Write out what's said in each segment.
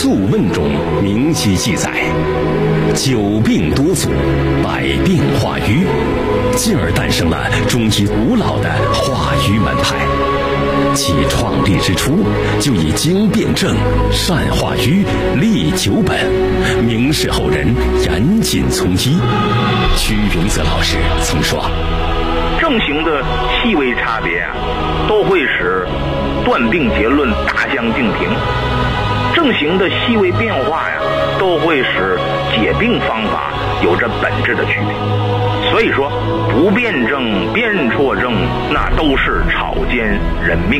素问》中明晰记载，久病多阻，百病化瘀，进而诞生了中医古老的化瘀门派。其创立之初，就以经辨证、善化瘀、利久本，明示后人严谨从医。屈云泽老师曾说， 症型的细微差别都会使断病结论大相径庭，症型的细微变化都会使解病方法有着本质的区别。所以说，不辨证、辨错症，那都是草菅人命。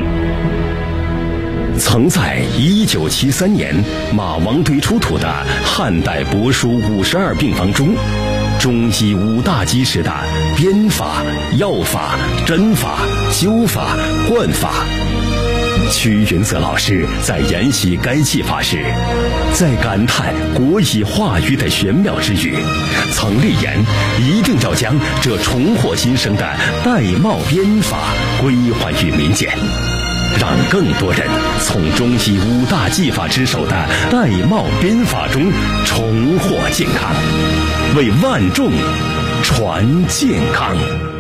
曾在1973年马王堆出土的汉代帛书52病房中，中医5大基石的编法、药法、针法、灸法、灌法。屈云泽老师在研习该技法时，在感叹国医化瘀的玄妙之余，曾立言一定要将这重获新生的玳瑁编法归还于民间，让更多人从中医5大技法之首的玳瑁编法中重获健康，为万众传健康。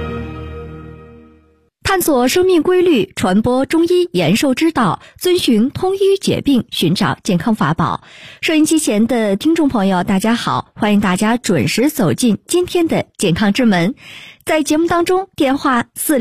探索生命规律，传播中医延寿之道，遵循通医解病，寻找健康法宝。收音机前的听众朋友，大家好，欢迎大家准时走进今天的健康之门。在节目当中，电话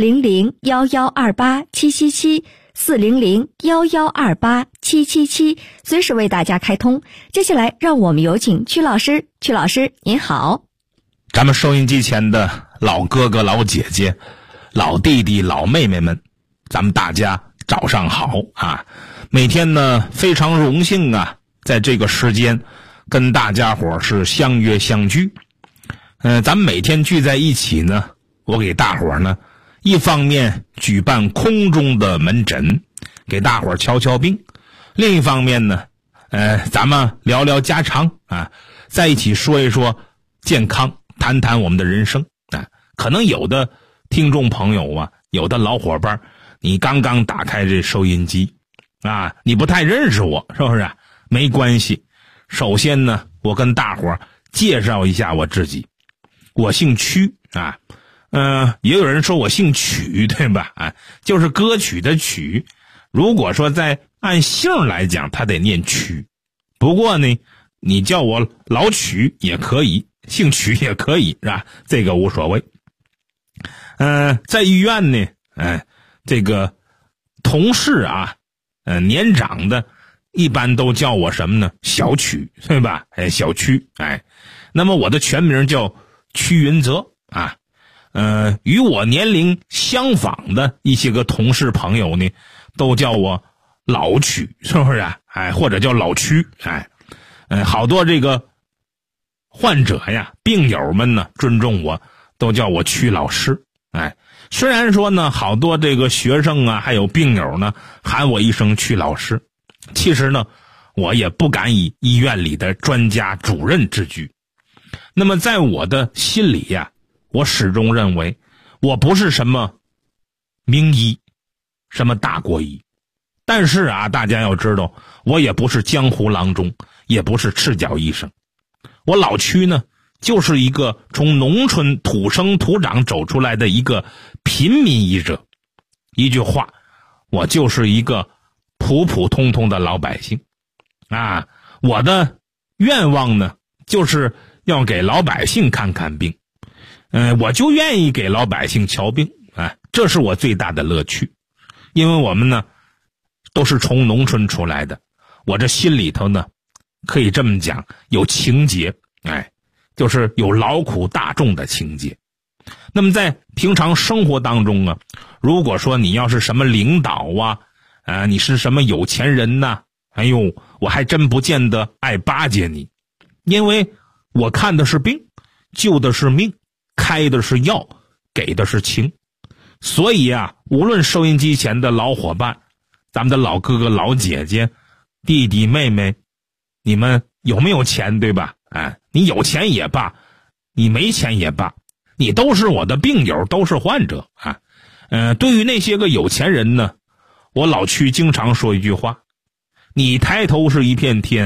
400-1128-777，400-1128-777，随时为大家开通。接下来让我们有请曲老师。曲老师您好。 咱们收音机前的老哥哥老姐姐，老弟弟老妹妹们，咱们大家早上好啊！每天呢非常荣幸啊，在这个时间跟大家伙是相约相聚。咱们每天聚在一起呢，我给大伙呢一方面举办空中的门诊，给大伙瞧瞧病；另一方面呢，咱们聊聊家常啊，在一起说一说健康，谈谈我们的人生啊。可能有的听众朋友啊，有的老伙伴，你刚刚打开这收音机啊，你不太认识我，是不是？没关系，首先呢，我跟大伙介绍一下我自己，我姓屈啊，也有人说我姓曲，对吧？啊，就是歌曲的曲。如果说在按姓来讲，他得念曲。不过呢，你叫我老曲也可以，姓曲也可以，是吧？这个无所谓。在医院呢，这个同事啊，年长的一般都叫我什么呢？小曲，对吧？小曲，那么我的全名叫屈云泽啊。与我年龄相仿的一些个同事朋友呢，都叫我老曲，是不是啊？或者叫老屈，好多这个患者呀、病友们呢，尊重我，都叫我屈老师。虽然说呢，好多这个学生啊，还有病友呢，喊我一声屈老师，其实呢，我也不敢以医院里的专家主任自居。那么在我的心里呀，我始终认为，我不是什么名医，什么大国医，但是啊，大家要知道，我也不是江湖郎中，也不是赤脚医生。我老屈呢，就是一个从农村土生土长走出来的一个平民医者。一句话，我就是一个普普通通的老百姓啊！我的愿望呢，就是要给老百姓看看病，我就愿意给老百姓瞧病啊，这是我最大的乐趣。因为我们呢都是从农村出来的，我这心里头呢可以这么讲，有情节，就是有劳苦大众的情节。那么在平常生活当中啊，如果说你要是什么领导啊，你是什么有钱人呐，我还真不见得爱巴结你，因为我看的是病，救的是命，开的是药，给的是情。所以啊，无论收音机前的老伙伴，咱们的老哥哥老姐姐，弟弟妹妹，你们有没有钱，对吧？你有钱也罢，你没钱也罢，你都是我的病友，都是患者啊。对于那些个有钱人呢，我老屈经常说一句话：你抬头是一片天，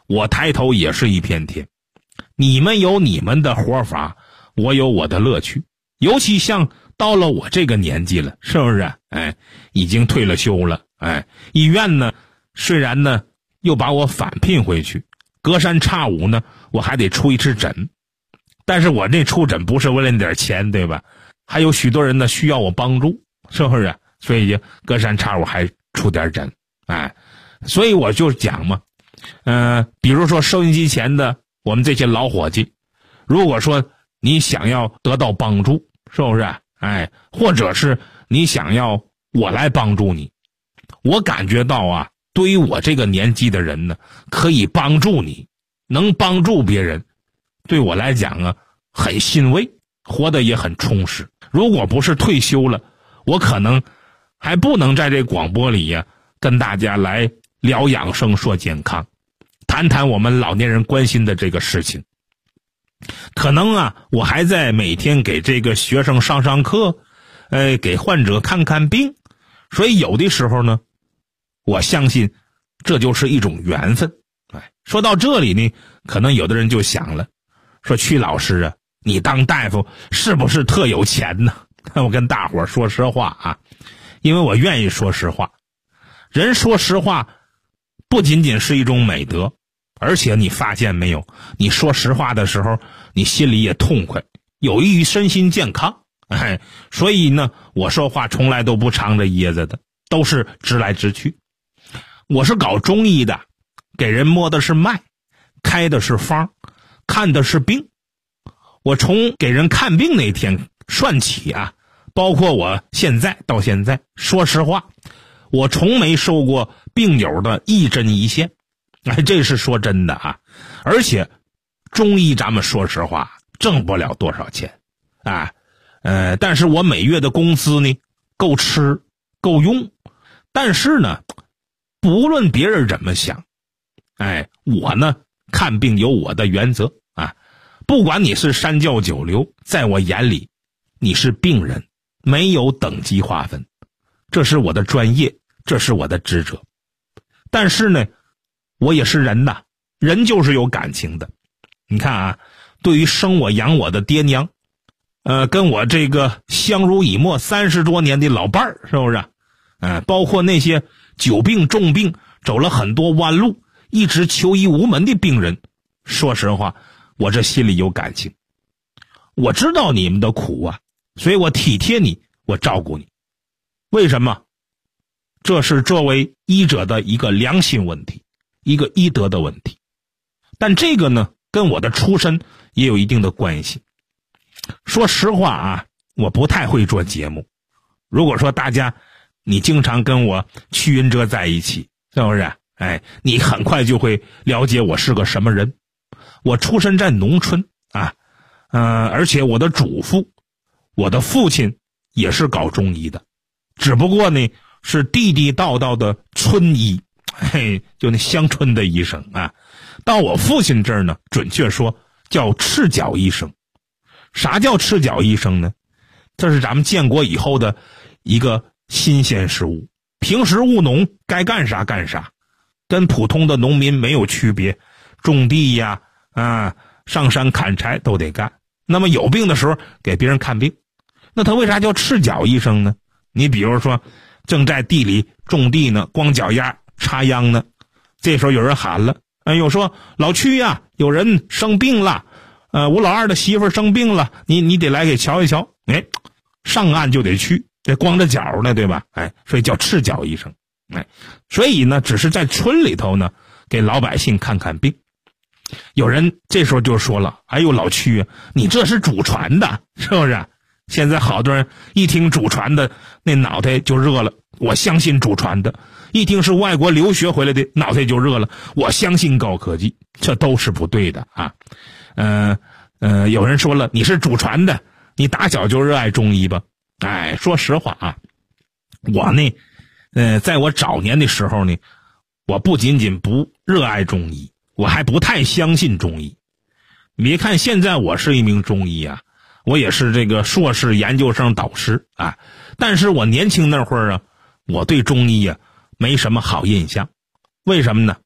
我抬头也是一片天。你们有你们的活法，我有我的乐趣。尤其像到了我这个年纪了，是不是？已经退了休了。医院呢，虽然呢又把我返聘回去，隔三差五呢我还得出一次诊，但是我这出诊不是为了那点钱，对吧？还有许多人呢需要我帮助，是不是？所以就隔三差五还出点诊。所以我就讲嘛，比如说收音机前的我们这些老伙计，如果说你想要得到帮助，是不是？或者是你想要我来帮助你，我感觉到啊，对于我这个年纪的人呢，可以帮助你，能帮助别人，对我来讲啊，很欣慰，活得也很充实。如果不是退休了，我可能还不能在这广播里呀，跟大家来聊养生说健康，谈谈我们老年人关心的这个事情。可能啊，我还在每天给这个学生上课，给患者看看病。所以有的时候呢，我相信这就是一种缘分。说到这里呢，可能有的人就想了，说曲老师啊，你当大夫是不是特有钱呢？我跟大伙儿说实话啊，因为我愿意说实话。人说实话不仅仅是一种美德，而且你发现没有，你说实话的时候你心里也痛快，有益于身心健康。所以呢，我说话从来都不藏着掖着的，都是直来直去。我是搞中医的，给人摸的是脉，开的是方，看的是病。我从给人看病那天算起啊，包括我现在到现在，说实话，我从没收过病友的一针一线。这是说真的啊。而且中医咱们说实话挣不了多少钱啊，但是我每月的工资呢够吃够用。但是呢，不论别人怎么想，我呢看病有我的原则啊。不管你是三教九流，在我眼里你是病人，没有等级划分，这是我的专业，这是我的职责。但是呢，我也是人呐，人就是有感情的。你看啊，对于生我养我的爹娘，跟我这个相濡以沫30多年的老伴儿，是不是？包括那些久病重病走了很多弯路一直求医无门的病人，说实话我这心里有感情。我知道你们的苦啊，所以我体贴你，我照顾你。为什么？这是作为医者的一个良心问题，一个医德的问题。但这个呢，跟我的出身也有一定的关系。说实话啊，我不太会做节目。如果说大家你经常跟我曲云哲在一起，是不是？你很快就会了解我是个什么人。我出生在农村啊，而且我的祖父，我的父亲也是搞中医的，只不过呢是地地道道的村医，就那乡村的医生啊。到我父亲这儿呢，准确说叫赤脚医生。啥叫赤脚医生呢？这是咱们建国以后的一个新鲜事物。平时务农该干啥干啥，跟普通的农民没有区别，种地呀上山砍柴都得干。那么有病的时候给别人看病。那他为啥叫赤脚医生呢？你比如说正在地里种地呢，光脚丫插秧呢，这时候有人喊了，又说老屈呀，有人生病了，我老二的媳妇生病了，你得来给瞧一瞧。上岸就得去，这光着脚呢，对吧？所以叫赤脚医生。所以呢，只是在村里头呢给老百姓看看病。有人这时候就说了，哎呦老屈，你这是祖传的，是不是？现在好多人一听祖传的，那脑袋就热了。我相信祖传的。一听是外国留学回来的，脑袋就热了。我相信高科技，这都是不对的啊。有人说了，你是祖传的，你打小就热爱中医吧？说实话啊，我呢，在我早年的时候呢，我不仅仅不热爱中医，我还不太相信中医。你别看现在我是一名中医啊，我也是这个硕士研究生导师啊，但是我年轻那会儿啊，我对中医啊没什么好印象。为什么呢？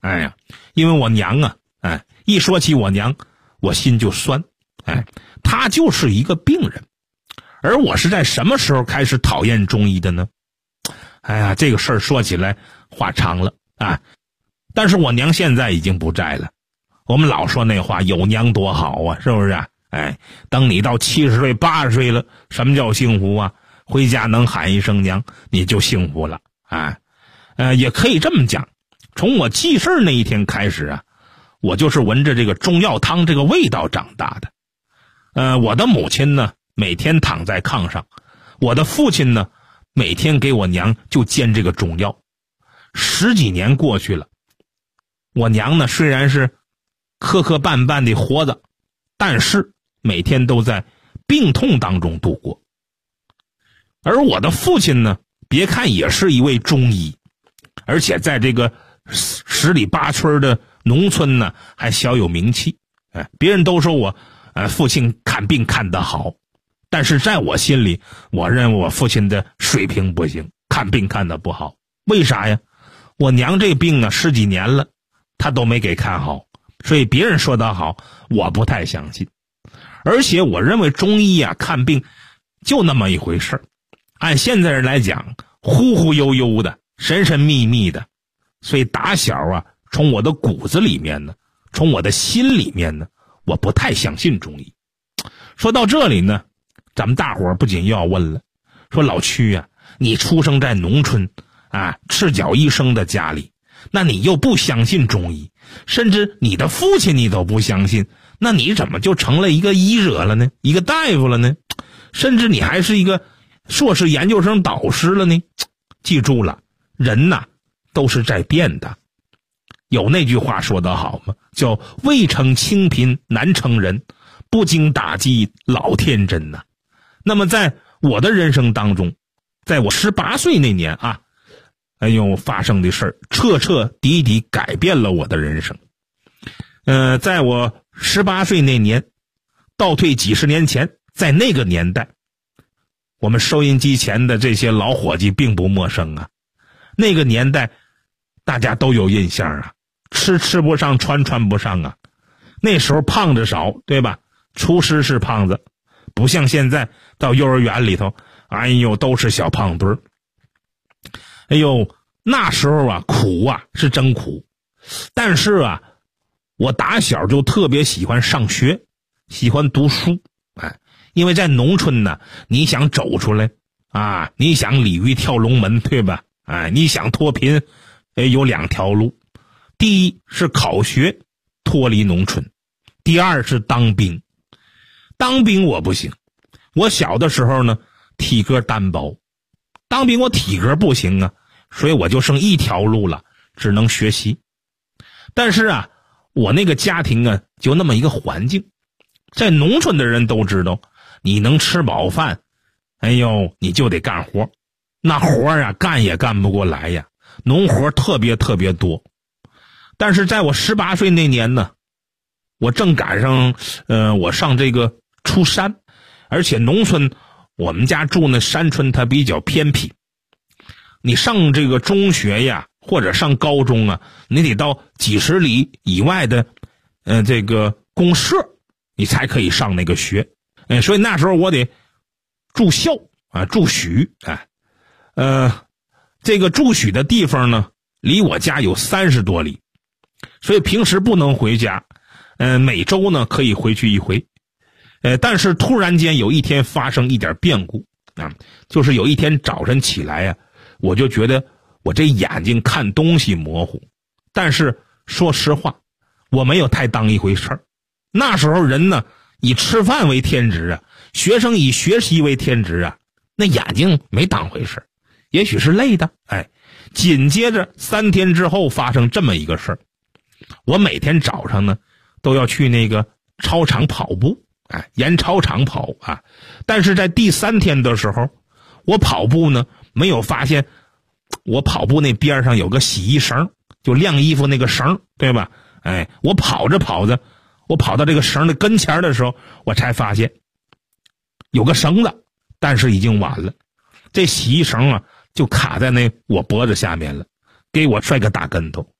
哎呀，因为我娘啊，一说起我娘，我心就酸。她就是一个病人。而我是在什么时候开始讨厌中医的呢？哎呀，这个事儿说起来话长了啊。但是我娘现在已经不在了。我们老说那话，有娘多好啊，是不是啊？等你到70岁80岁了，什么叫幸福啊？回家能喊一声娘，你就幸福了。也可以这么讲，从我记事那一天开始啊，我就是闻着这个中药汤这个味道长大的。我的母亲呢，每天躺在炕上，我的父亲呢，每天给我娘就煎这个中药。10几年过去了，我娘呢虽然是磕磕绊绊的活着，但是每天都在病痛当中度过。而我的父亲呢，别看也是一位中医，而且在这个10里8村的农村呢还小有名气。别人都说我父亲看病看得好，但是在我心里，我认为我父亲的水平不行，看病看得不好。为啥呀？我娘这病啊10几年了，她都没给看好，所以别人说得好，我不太相信。而且我认为中医啊看病就那么一回事儿，按现在人来讲，忽忽悠悠的，神神秘秘的。所以打小啊，从我的骨子里面呢，从我的心里面呢，我不太相信中医。说到这里呢，咱们大伙儿不仅又要问了，说老曲啊，你出生在农村啊，赤脚医生的家里，那你又不相信中医，甚至你的父亲你都不相信，那你怎么就成了一个医者了呢？一个大夫了呢？甚至你还是一个硕士研究生导师了呢？记住了，人呐都是在变的。有那句话说得好吗？叫未成清贫难成人，不经打击老天真呐。那么在我的人生当中，在我18岁那年啊，发生的事儿彻彻底底改变了我的人生。在我18岁那年，倒退几十年前，在那个年代，我们收音机前的这些老伙计并不陌生啊。那个年代大家都有印象啊，吃不上，穿不上啊。那时候胖子少，对吧？厨师是胖子，不像现在到幼儿园里头，都是小胖墩儿。那时候啊，苦啊是真苦。但是啊，我打小就特别喜欢上学，喜欢读书。因为在农村呢，你想走出来啊，你想鲤鱼跳龙门，对吧？你想脱贫，有2条路。第一是考学脱离农村，第二是当兵。当兵我不行，我小的时候呢体格单薄，当兵我体格不行啊，所以我就剩一条路了，只能学习。但是啊，我那个家庭啊就那么一个环境，在农村的人都知道，你能吃饱饭，你就得干活，那活啊干也干不过来呀，农活特别特别多。但是在我18岁那年呢，我正赶上我上这个出山，而且农村我们家住那山村，它比较偏僻，你上这个中学呀或者上高中啊，你得到几十里以外的这个公社，你才可以上那个学。所以那时候我得住校啊，住许。这个住许的地方呢离我家有30多里，所以平时不能回家，每周呢可以回去一回。但是突然间有一天发生一点变故啊，就是有一天早晨起来呀，我就觉得我这眼睛看东西模糊。但是说实话，我没有太当一回事儿。那时候人呢以吃饭为天职啊，学生以学习为天职啊，那眼睛没当回事，也许是累的。紧接着3天之后发生这么一个事儿，我每天早上呢都要去那个操场跑步，沿操场跑啊。但是在第3天的时候，我跑步呢没有发现我跑步那边上有个洗衣绳，就晾衣服那个绳，对吧？我跑着跑着，我跑到这个绳的跟前的时候，我才发现有个绳子，但是已经晚了。这洗衣绳啊就卡在那我脖子下面了，给我摔个大跟头。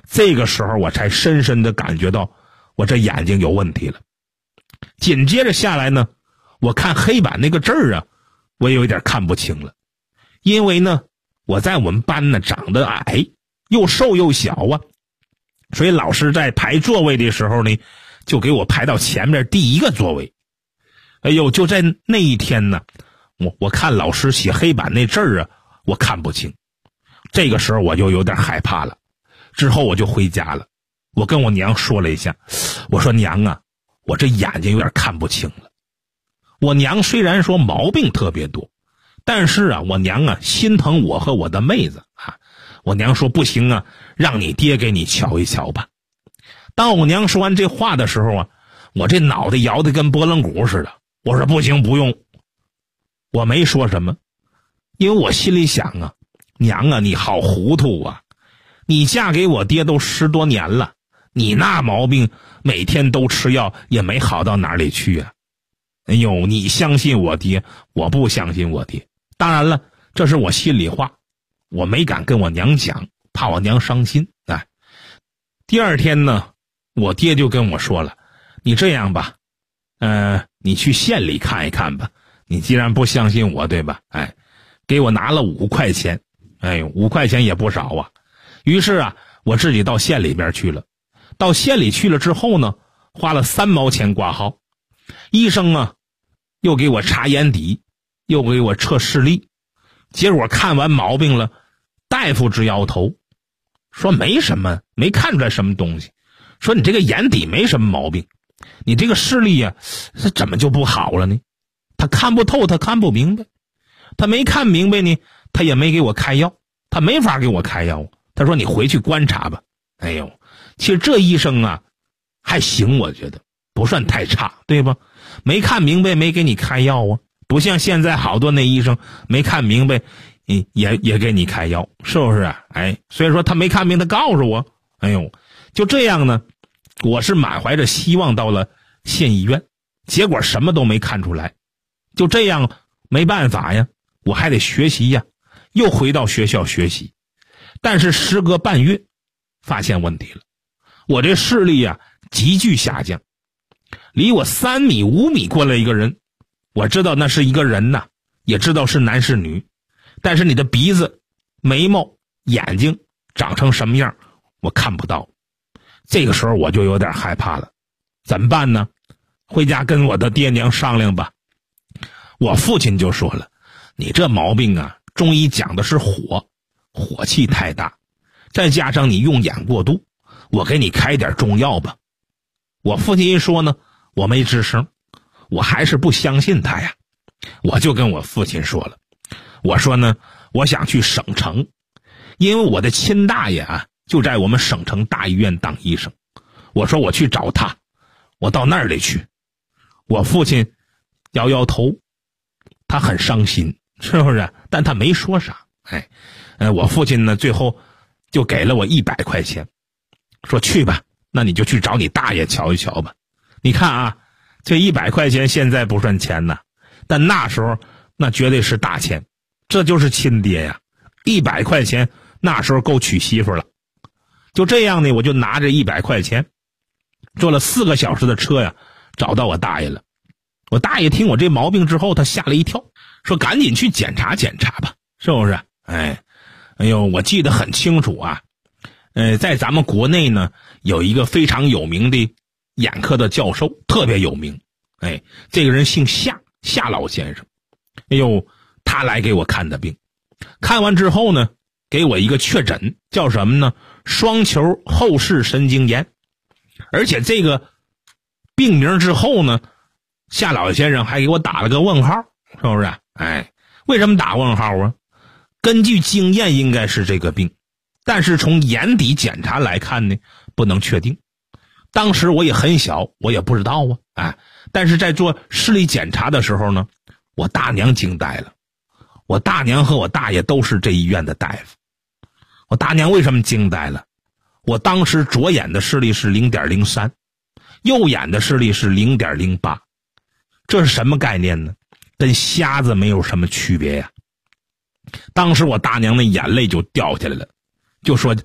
这个时候我才深深的感觉到我这眼睛有问题了。紧接着下来呢，我看黑板那个字儿啊，我有一点看不清了。因为呢，我在我们班呢长得矮，又瘦又小啊，所以老师在排座位的时候呢，就给我排到前面第一个座位。哎呦，就在那一天呢，我看老师写黑板那字儿啊，我看不清。这个时候我就有点害怕了。之后我就回家了，我跟我娘说了一下，我说娘啊，我这眼睛有点看不清了。我娘虽然说毛病特别多，但是啊，我娘啊心疼我和我的妹子啊。我娘说不行啊，让你爹给你瞧一瞧吧。当我娘说完这话的时候啊，我这脑袋摇得跟拨浪鼓似的。我说不行，不用。我没说什么，因为我心里想啊，娘啊，你好糊涂啊！你嫁给我爹都10多年了，你那毛病每天都吃药也没好到哪里去啊！哎呦，你相信我爹，我不相信我爹。当然了，这是我心里话，我没敢跟我娘讲，怕我娘伤心。哎，第二天呢，我爹就跟我说了，你这样吧，你去县里看一看吧。你既然不相信我，对吧？哎，给我拿了5块钱，哎呦，5块钱也不少啊。于是啊，我自己到县里边去了。到县里去了之后呢，花了3毛钱挂号。医生啊，又给我查眼底，又给我测视力。结果看完毛病了，大夫直摇头，说没什么，没看出来什么东西。说你这个眼底没什么毛病，你这个视力啊，怎么就不好了呢？他看不透，他看不明白，他没看明白呢，他也没给我开药，他没法给我开药。他说你回去观察吧。哎呦，其实这医生啊还行，我觉得不算太差，对吧？没看明白没给你开药啊，不像现在好多那医生没看明白也给你开药，是不是啊？哎，所以说他没看明，他告诉我。哎呦，就这样呢，我是满怀着希望到了县医院，结果什么都没看出来。就这样，没办法呀，我还得学习呀，又回到学校学习。但是时隔半月，发现问题了，我这视力啊急剧下降。离我3米5米过来一个人，我知道那是一个人呐，也知道是男是女，但是你的鼻子、眉毛、眼睛长成什么样，我看不到。这个时候我就有点害怕了，怎么办呢？回家跟我的爹娘商量吧。我父亲就说了，你这毛病啊，中医讲的是火气太大，再加上你用眼过度，我给你开点中药吧。我父亲一说呢，我没吱声，我还是不相信他呀。我就跟我父亲说了，我说呢，我想去省城，因为我的亲大爷啊就在我们省城大医院当医生。我说我去找他，我到那里去。我父亲摇摇头，他很伤心，是不是？但他没说啥。我父亲呢最后就给了我100块钱，说去吧，那你就去找你大爷瞧一瞧吧。你看啊，这100块钱现在不算钱呐，但那时候那绝对是大钱，这就是亲爹呀！100块钱那时候够娶媳妇了。就这样呢，我就拿着100块钱，坐了4个小时的车呀，找到我大爷了。我大爷听我这毛病之后，他吓了一跳，说赶紧去检查检查吧，是不是？哎呦，我记得很清楚啊。在咱们国内呢，有一个非常有名的眼科的教授，特别有名。这个人姓夏老先生。哎呦，他来给我看的病，看完之后呢，给我一个确诊，叫什么呢？双球后视神经炎。而且这个病名之后呢，夏老先生还给我打了个问号，是不是？为什么打问号啊？根据经验应该是这个病，但是从眼底检查来看呢，不能确定。当时我也很小，我也不知道啊。但是在做视力检查的时候呢，我大娘惊呆了。我大娘和我大爷都是这医院的大夫。我大娘为什么惊呆了？我当时左眼的视力是 0.03， 右眼的视力是 0.08， 这是什么概念呢？跟瞎子没有什么区别呀。当时我大娘的眼泪就掉下来了，就说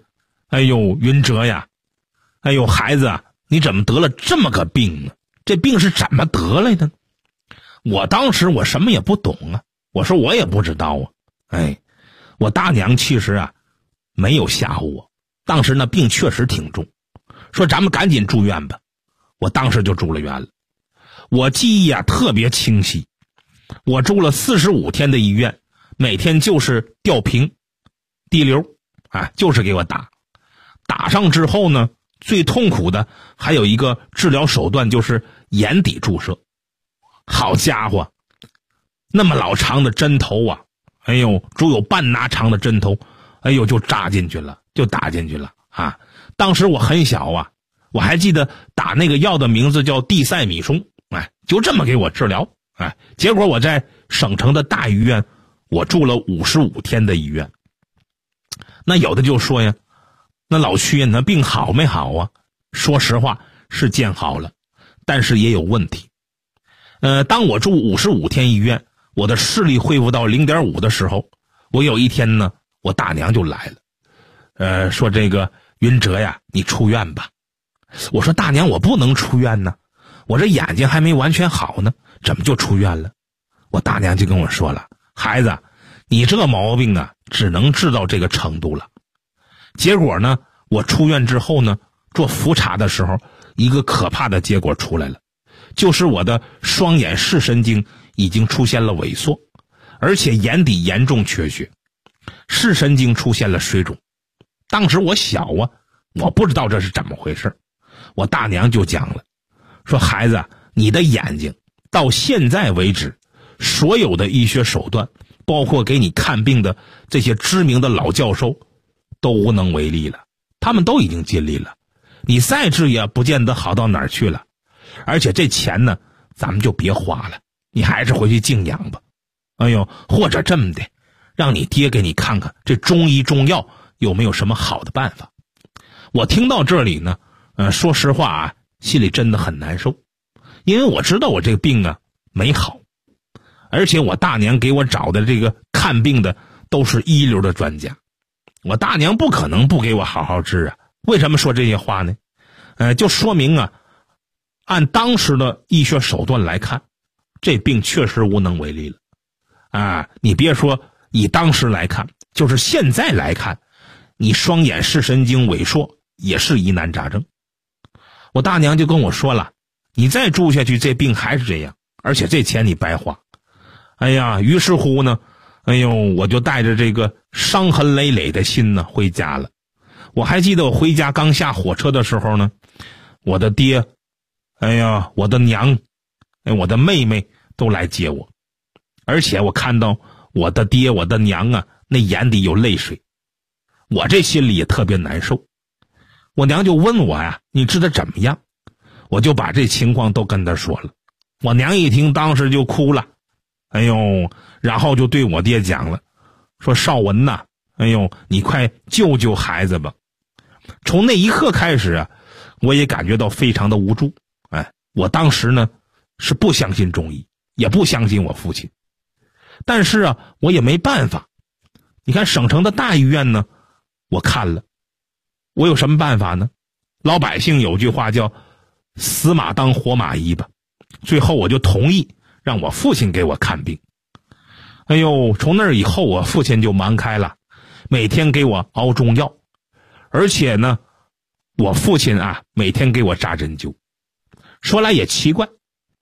哎呦，云哲呀，哎呦，孩子啊，你怎么得了这么个病呢？这病是怎么得来的？我当时我什么也不懂啊，我说我也不知道啊。哎，我大娘其实啊没有吓唬我，当时那病确实挺重，说咱们赶紧住院吧。我当时就住了院了。我记忆啊特别清晰，我住了45天的医院，每天就是吊瓶、滴流啊，就是给我打。打上之后呢，最痛苦的还有一个治疗手段，就是眼底注射。好家伙，那么老长的针头啊，哎呦，足有半拿长的针头，哎呦，就扎进去了，就打进去了啊！当时我很小啊，我还记得打那个药的名字叫地塞米松，哎，就这么给我治疗，哎，结果我在省城的大医院，我住了55天的医院。那有的就说呀，那老屈呀，你那病好没好啊？说实话是见好了，但是也有问题。当我住55天医院，我的视力恢复到 0.5 的时候，我有一天呢，我大娘就来了，说这个云哲呀，你出院吧。我说大娘，我不能出院呢，我这眼睛还没完全好呢，怎么就出院了？我大娘就跟我说了，孩子，你这个毛病啊，只能治到这个程度了。结果呢，我出院之后呢，做复查的时候，一个可怕的结果出来了，就是我的双眼视神经已经出现了萎缩，而且眼底严重缺血，视神经出现了水肿。当时我小啊，我不知道这是怎么回事。我大娘就讲了，说孩子，你的眼睛到现在为止，所有的医学手段，包括给你看病的这些知名的老教授都无能为力了，他们都已经尽力了，你再治也不见得好到哪儿去了。而且这钱呢，咱们就别花了，你还是回去静养吧。哎呦，或者这么的，让你爹给你看看这中医中药有没有什么好的办法。我听到这里呢，说实话啊，心里真的很难受，因为我知道我这个病啊没好，而且我大娘给我找的这个看病的都是一流的专家，我大娘不可能不给我好好治啊。为什么说这些话呢？就说明啊，按当时的医学手段来看，这病确实无能为力了啊！你别说以当时来看，就是现在来看，你双眼视神经萎缩也是疑难杂症。我大娘就跟我说了，你再住下去，这病还是这样，而且这钱你白花。哎呀，于是乎呢，哎呦，我就带着这个伤痕累累的心呢回家了。我还记得我回家刚下火车的时候呢，我的爹，哎呀，我的娘，我的妹妹都来接我，而且我看到我的爹我的娘啊，那眼底有泪水，我这心里也特别难受。我娘就问我呀，你治得怎么样？我就把这情况都跟她说了。我娘一听当时就哭了，哎呦，然后就对我爹讲了，说少文呐，哎呦，你快救救孩子吧。从那一刻开始啊，我也感觉到非常的无助。哎，我当时呢是不相信中医，也不相信我父亲，但是啊，我也没办法。你看省城的大医院呢，我看了，我有什么办法呢？老百姓有句话叫死马当活马医吧。最后我就同意让我父亲给我看病。哎呦，从那以后我父亲就忙开了，每天给我熬中药，而且呢，我父亲啊每天给我扎针灸。说来也奇怪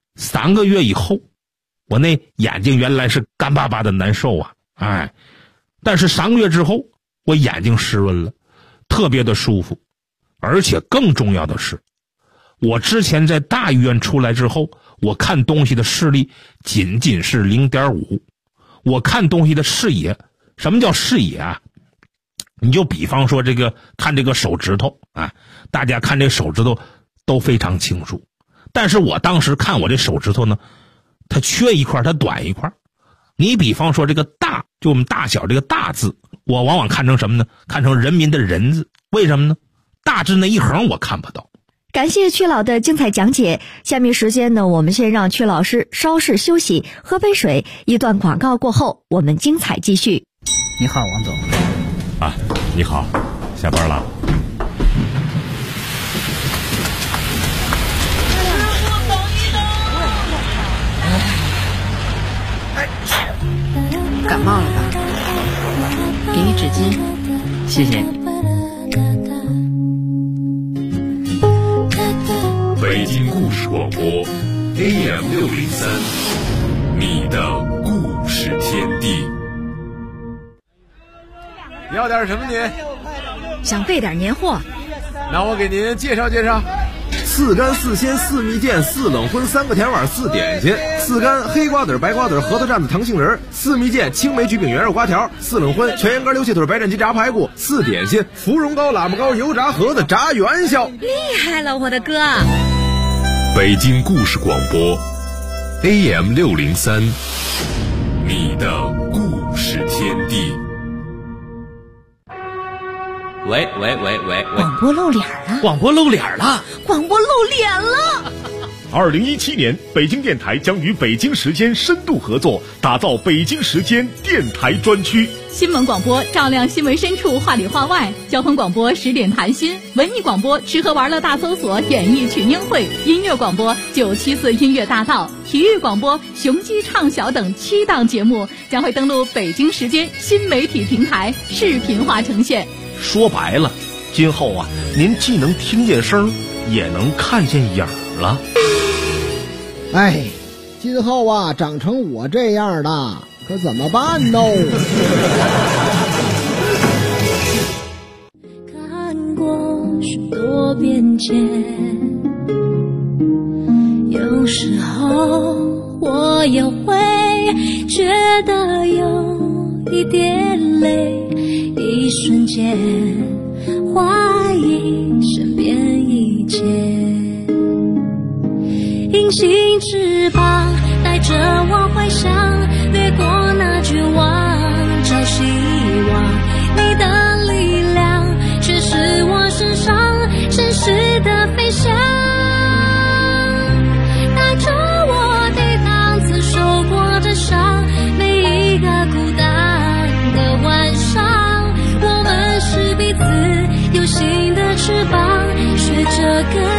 ，3个月以后，我那眼睛原来是干巴巴的难受啊，哎，但是3个月之后，我眼睛湿润了，特别的舒服。而且更重要的是，我之前在大医院出来之后，我看东西的视力仅仅是 0.5， 我看东西的视野，什么叫视野啊？你就比方说这个看这个手指头啊，大家看这手指头都非常清楚，但是我当时看我这手指头呢，它缺一块，它短一块。你比方说这个大，就我们大小这个大字，我往往看成什么呢？看成人民的人字。为什么呢？大字那一横我看不到。 感谢曲老的精彩讲解。下面时间呢，我们先让曲老师稍事休息，喝杯水。一段广告过后，我们精彩继续。 你好，王总。 啊，你好，下班了？ 感冒了吧？给你纸巾，谢谢你。 北京故事广播 AM603，你的故事天地。 要点什么您？ 想备点年货， 那我给您介绍介绍。4干4鲜4蜜饯4冷荤3个甜碗4点心，4干黑瓜子白瓜子核桃蘸子糖杏仁，4蜜饯青梅橘饼圆肉瓜条，4冷荤全羊肝溜蟹腿白斩鸡炸排骨，4点心芙蓉糕喇叭糕油炸盒子炸元宵。 厉害了我的哥！ 北京故事广播 AM603，你的故事天地。 喂， 广播露脸了！ 广播露脸了！ 广播露脸了 ！2017年，北京电台将与北京时间深度合作，打造北京时间电台专区。 新闻广播照亮新闻深处，话里话外；交通广播10点谈心；文艺广播吃喝玩乐大搜索，演艺群英会；音乐广播974音乐大道；体育广播雄鸡唱晓等7档节目将会登陆北京时间新媒体平台，视频化呈现。 说白了，今后啊，您既能听见声，也能看见影儿了。 哎，今后啊，长成我这样的，可怎么办呢？ 看过许多变迁，有时候我也会觉得有一点累。一瞬间怀疑身边一切，隐形翅膀带着我回想，掠过那绝望，找希望。你的力量却是我身上真实的飞翔，带着我抵挡曾受过的伤，每一个孤单的晚上。是彼此有新的翅膀，学着跟